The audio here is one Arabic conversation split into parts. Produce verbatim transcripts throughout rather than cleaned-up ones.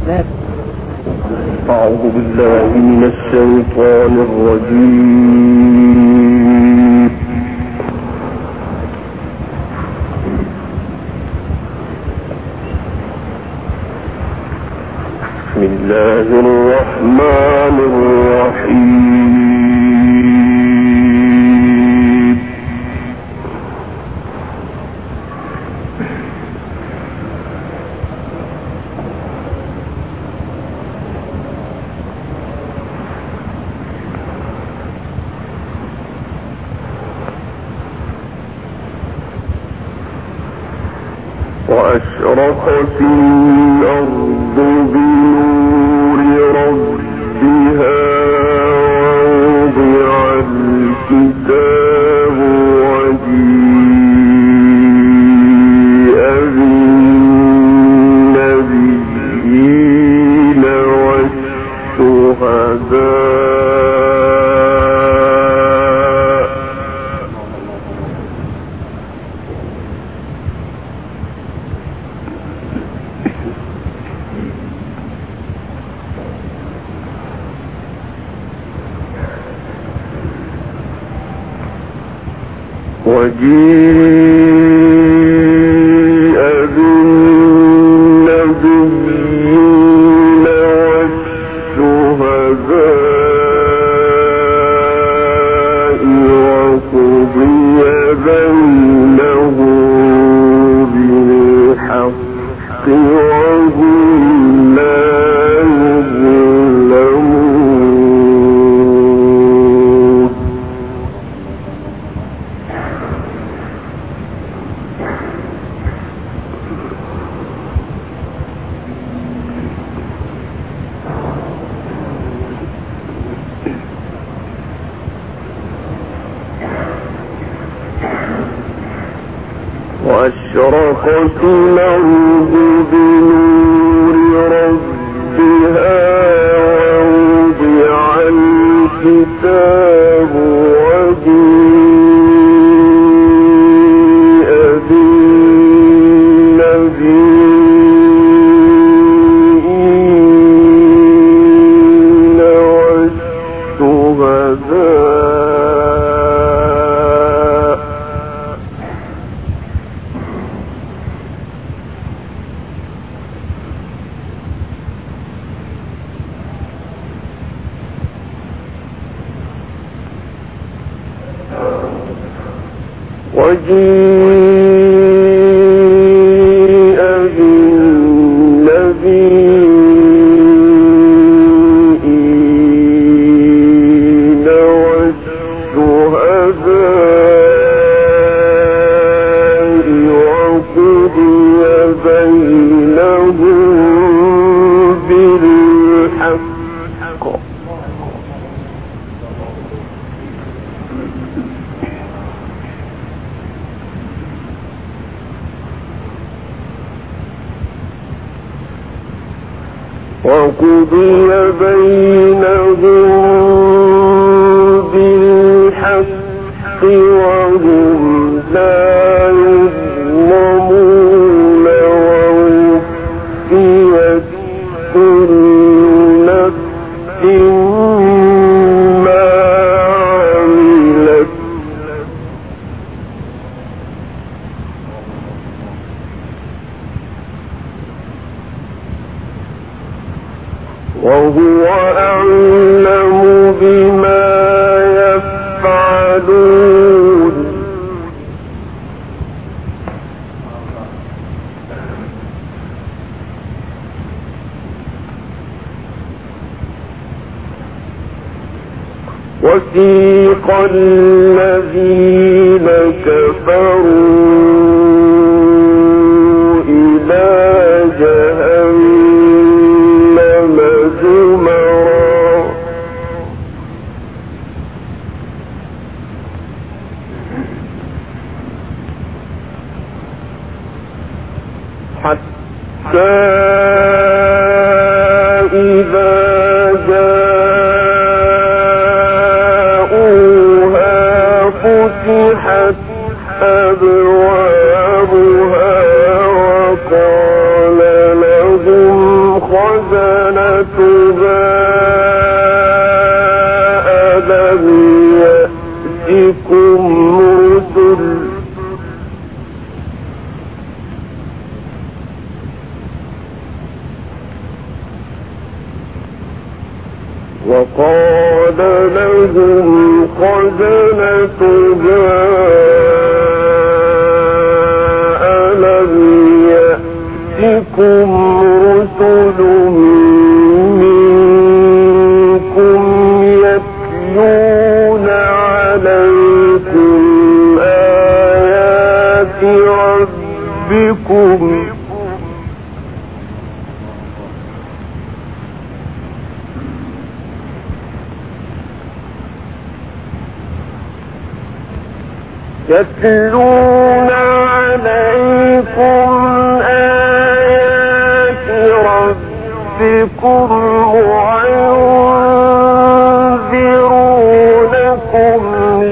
الباب. أعوذ بالله من الشيطان الرجيم. بسم الله الرحمن الرحيم. وأشرقت الأرض بنور ربها ووضع الكتاب وجيء بالنبيين والشهداء وجيء بالنبيين والشهداء وقضي بينهم بالحق وهم لا يظلمون. وأشرقت الأرض بنور ربها ووضع الكتاب وجيء بالنبيين والشهداء وجيء بالنبيين والشهداء وقضي بينهم بالحق وقضي بينهم بالحق وهم لا يظلمون. ووفيت كل نفس ما عملت وهو أعلم بما يفعلون. وسيق الذين كفروا إلى جهنم زمرا حتى إذا جاءوها فتحت أبوابها وقال لهم خزنتها ألم يأتكم رسل وقال لهم خزنتها ألم يأتكم رسل منكم يتلون عليكم آيات ربكم يتلون عليكم آيات ربكم وينذرونكم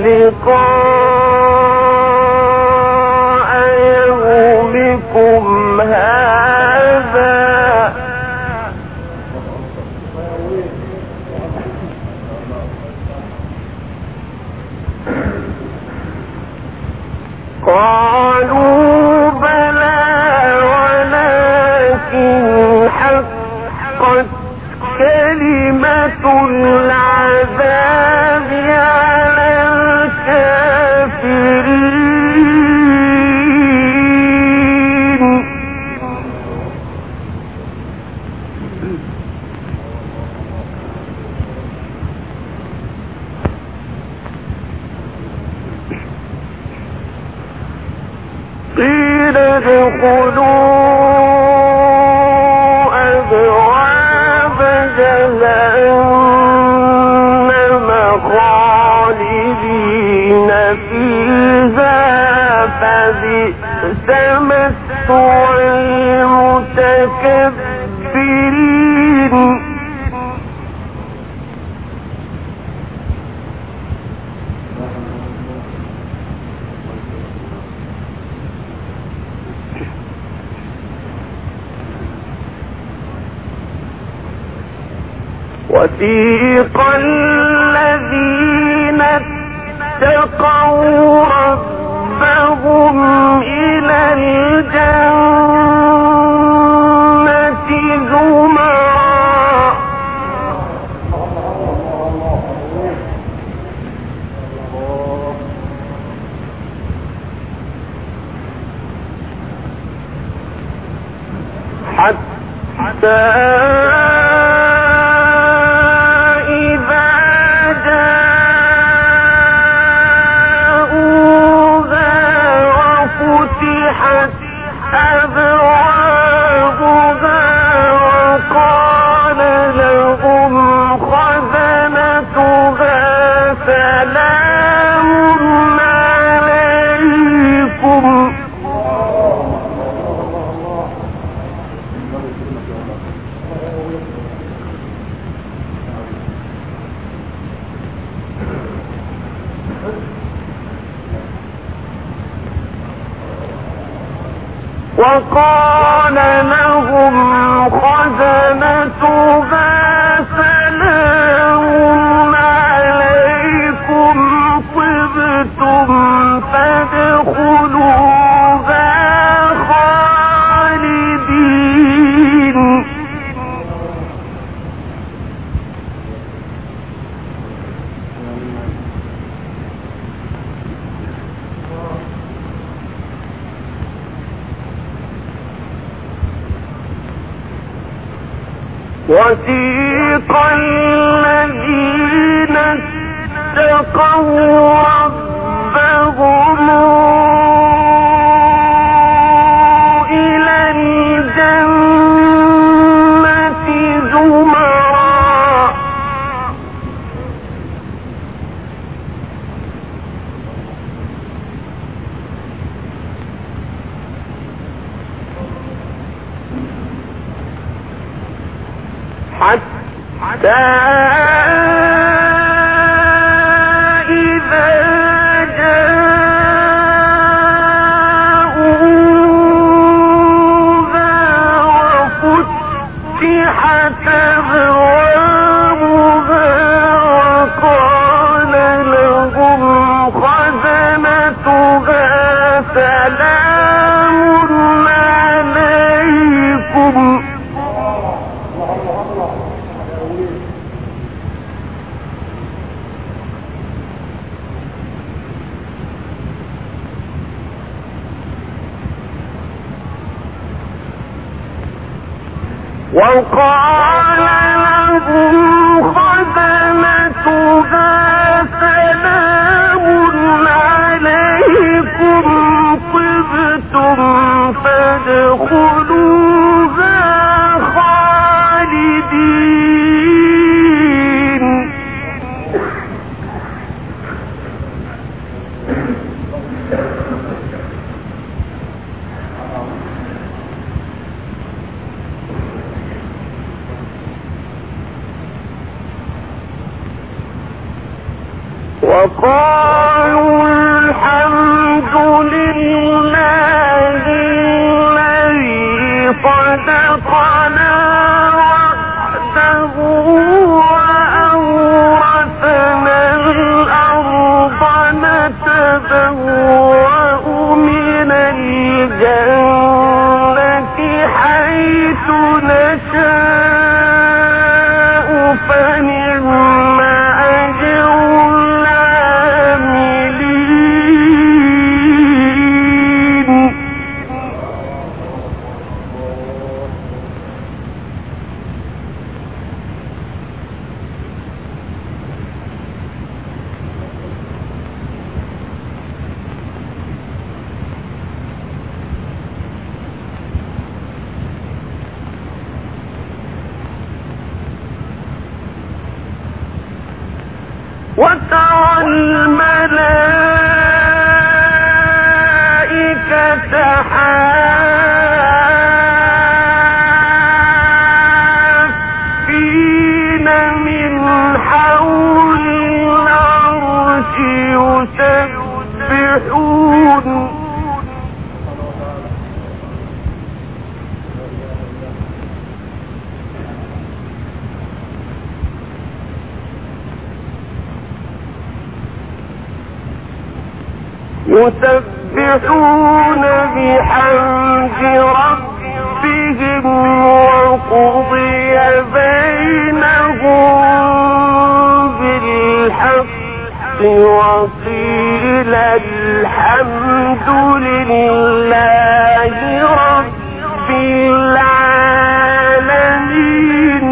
لقاء يومكم هذا قالوا بلى ولكن حقت كلمة العذاب على الكافرين قيل ادخلوا أبواب جهنم خالدين فيها فبئس مثوى المتكبرين وسيق الذين اتقوا ربهم إلى الجنة زمرا حتى أبوابها وقال لهم خزنتها سلام عليكم وقال لهم خزنتها سلام عليكم طبتم فادخلوها خالدين وسيق الذين اتقوا ربهم إلى الجنة زمرا حتى إذا جاءوها وفتحت أبوابها وقال لهم خزنتها سلام عليكم طبتم فادخلوها خالدين. وقالوا الحمد لله الذي صدقنا وعده وأورثنا الأرض نتبوأ من الجنة حيث نشاء فنعم أجر وترى الملائكة حافين من حول العرش يسبحون يسبحون بحمد ربهم وقضي بينهم بالحق وقيل الحمد لله رب العالمين.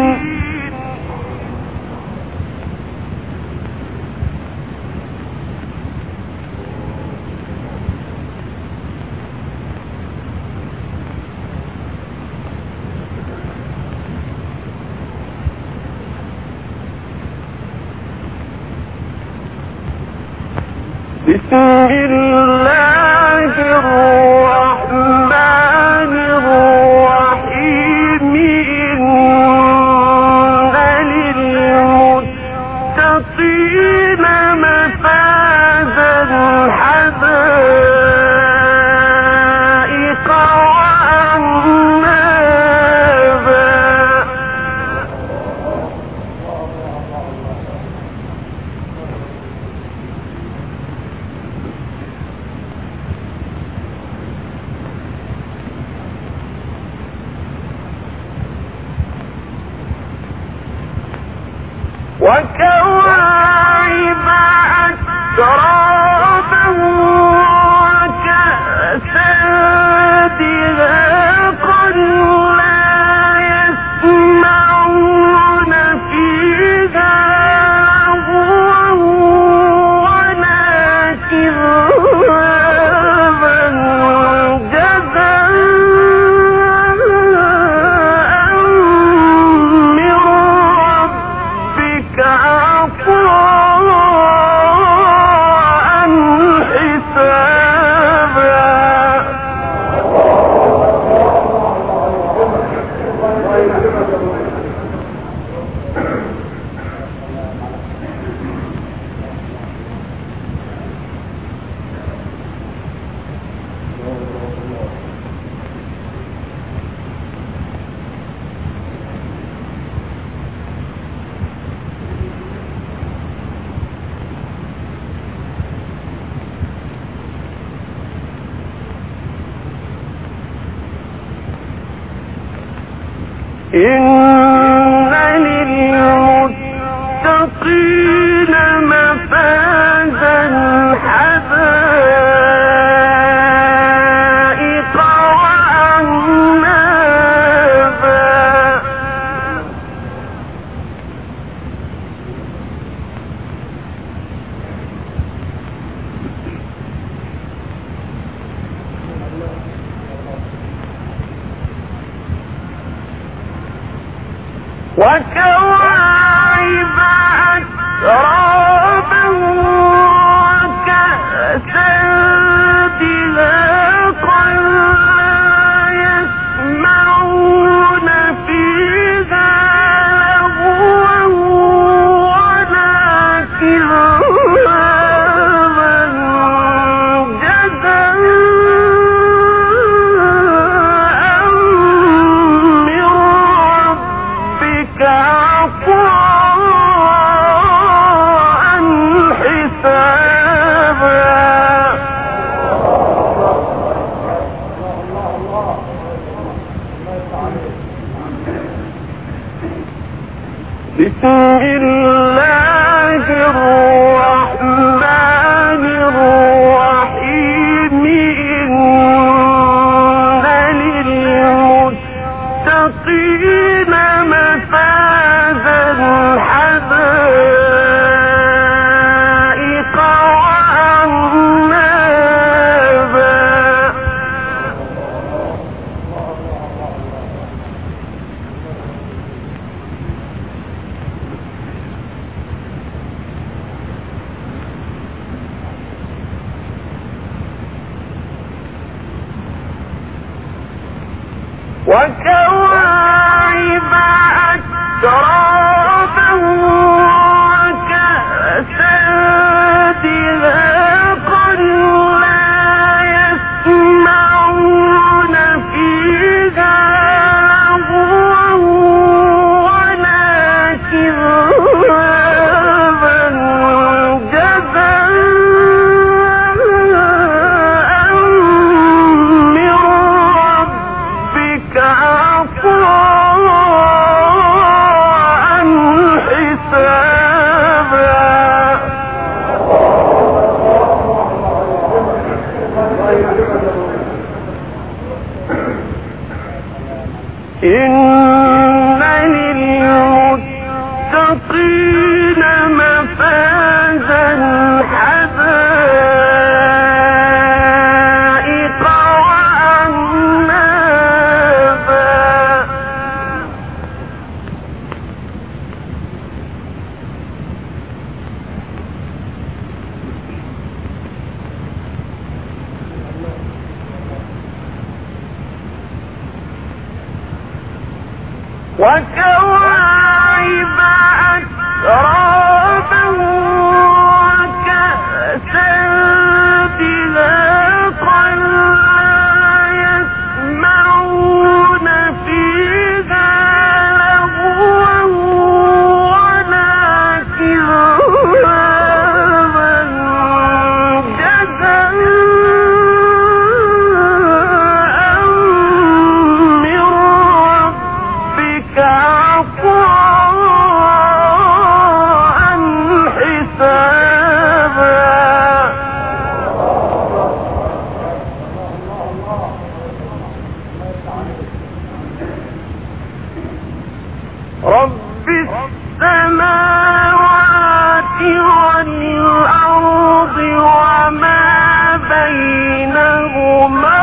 بسم الله الرحمن الرحيم. إن للمتقين مفازا حدائق وأعنابا. وكواعب أترابا وكأسا دهاقا لا يسمعون فيها لغوا ولا كذابا جزاء من ربك عطاء حسابا. إن للمتقين مفازا حدائق وأعنابا. وكواعب أترابا وكأسا دهاقا لا يسمعون فيها لغوا ولا كذابا جزاء من ربك عطاء حسابا. بسم الله الرحمن الرحيم. إن للمتقين مفازا حدائق وأعنابا. وكواعب أترابا وكأسا دهاقا لا يسمعون فيها لغوا ولا كذابا جزاء من ربك عطاء حسابا. إن للمتقين مفازا حدائق وأعنابا. وكواعب أترابا وكأسا دهاقا لا يسمعون فيها لغوا ولا كذابا جزاء من ربك عطاء حسابا. رب السماوات والأرض وما بينهما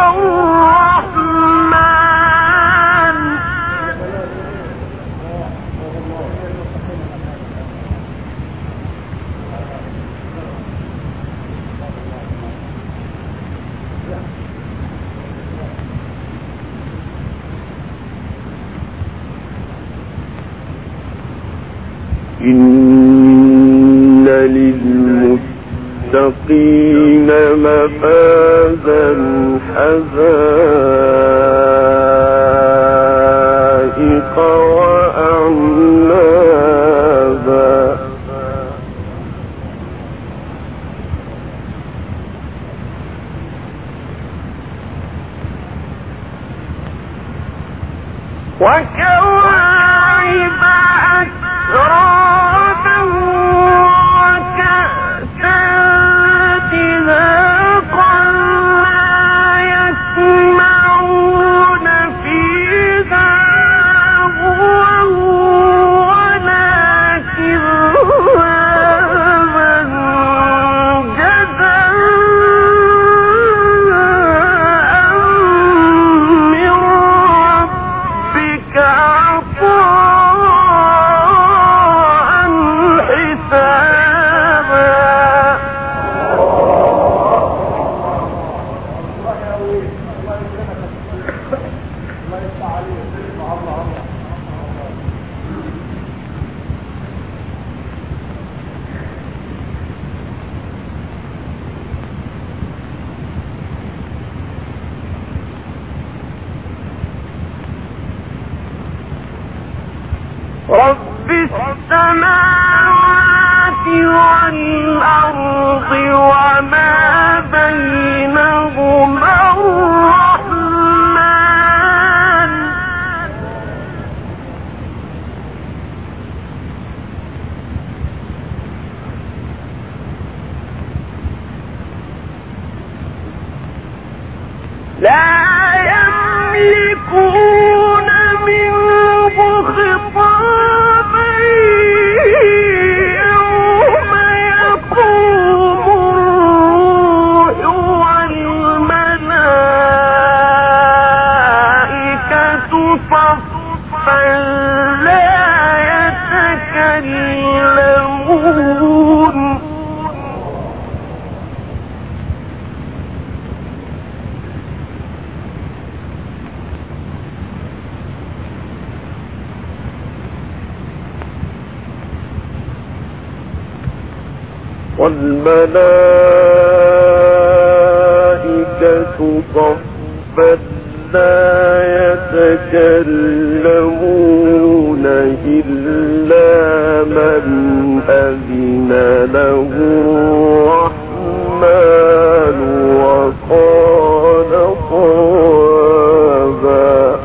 الرحمن إن للمتقين مفازا حدائق وأعنابا. وكواعب أترابا وكأسا دهاقا لا يسمعون فيها لغوا ولا كذابا جزاء من ربك عطاء رب السماوات والأرض وما بينهما الرحمن لا يملكون منه خطابا يوم يقوم الروح والملائكة صفا لا يتكلمون والملائكة صفا لا يتكلمون إلا من أذن له الرحمن وقال صوابا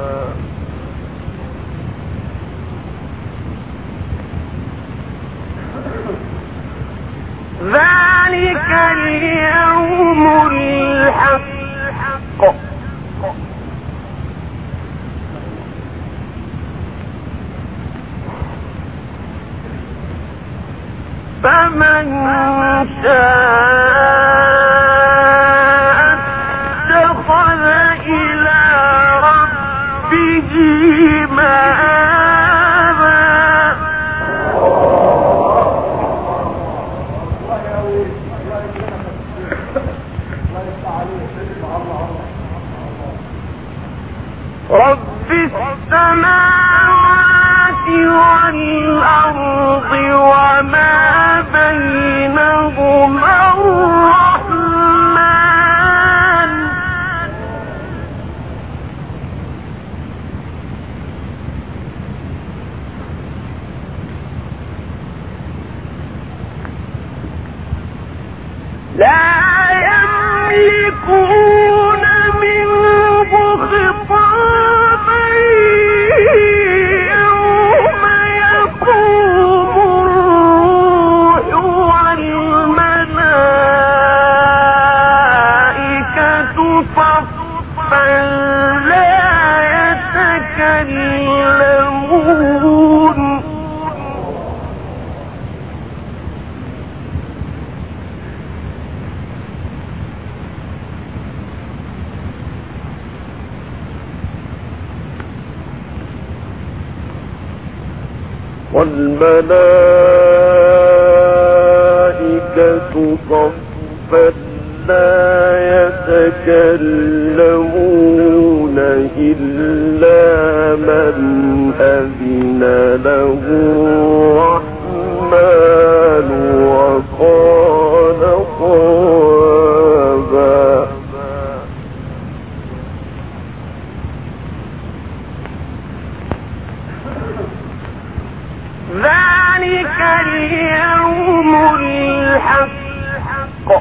ذلك اليوم الحق فمن شاء اتخذ إلى ربه مآبا رب السماوات والأرض وما بينهما الرحمن لا يملكون منه خطابا يوم يقوم الروح والملائكة صفا لا يتكلمون والملائكة صفا لا يتكلمون إلا من أذن له الرحمن وقال صوابا ذلك اليوم الحق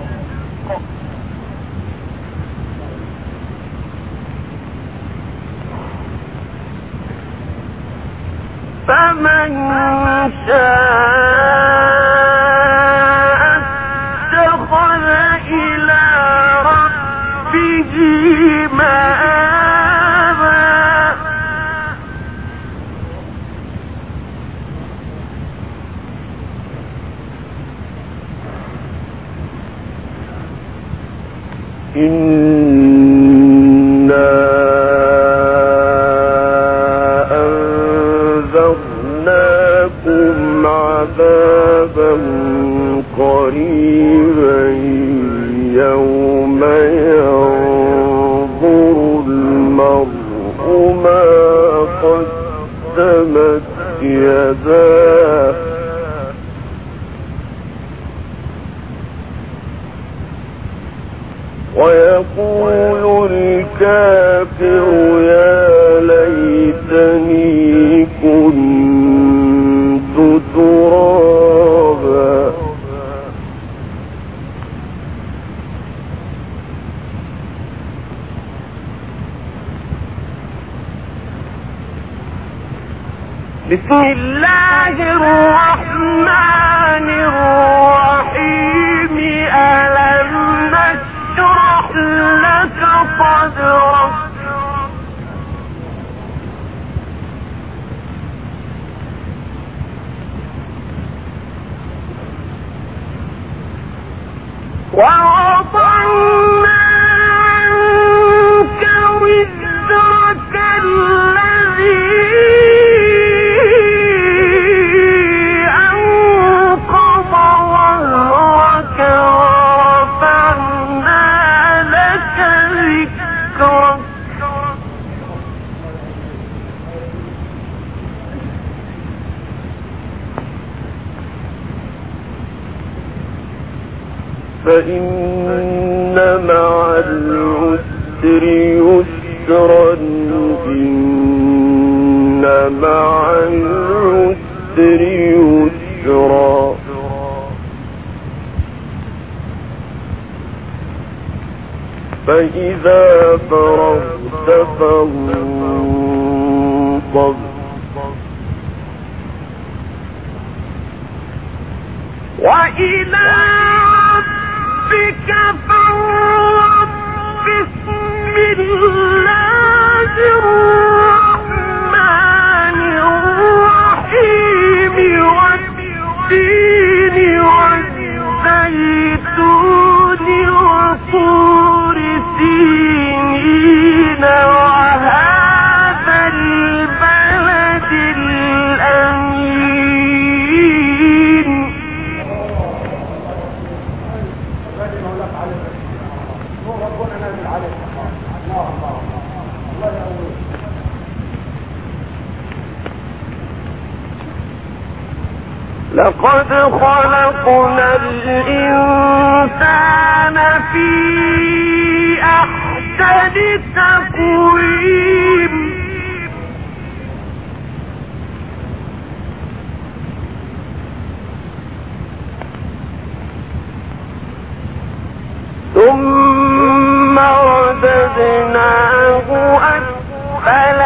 فمن شاء اتخذ إلى ربه مآبا إنا أنذرناكم عذابا قريبا يوم ينظر المرء ما قدمت يداه ويقول الكافر يا ليتني كنت بسم الله الرحمن الرحيم ألم نشرح لك صدرك ووضعنا عنك وزرك الذي أنقض ظهرك ورفعنا لك ذكرك فإن مع العسر يسرا إن مع العسر يسرا فإذا فرغت فانصب وإلى ربك فارغب بسم الله الرحمن الرحيم والتين والزيتون وطور سينين وهذا البلد الأمين لقد خلقنا الإنسان في أحسن تقويم ثم رددناه أسفل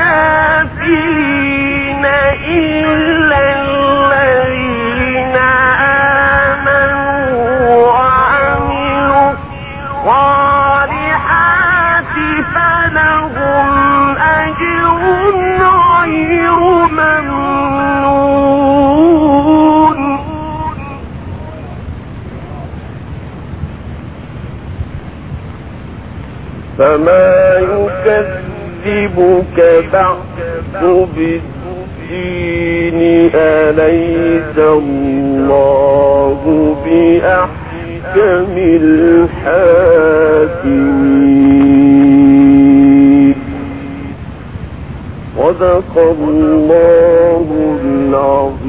سافلين إلا الذين آمنوا وعملوا الصالحات فلهم أجر غير ممنون فما يكذبك بعد بالدين أليس الله بأحكم الحاكمين صدق الله العظيم.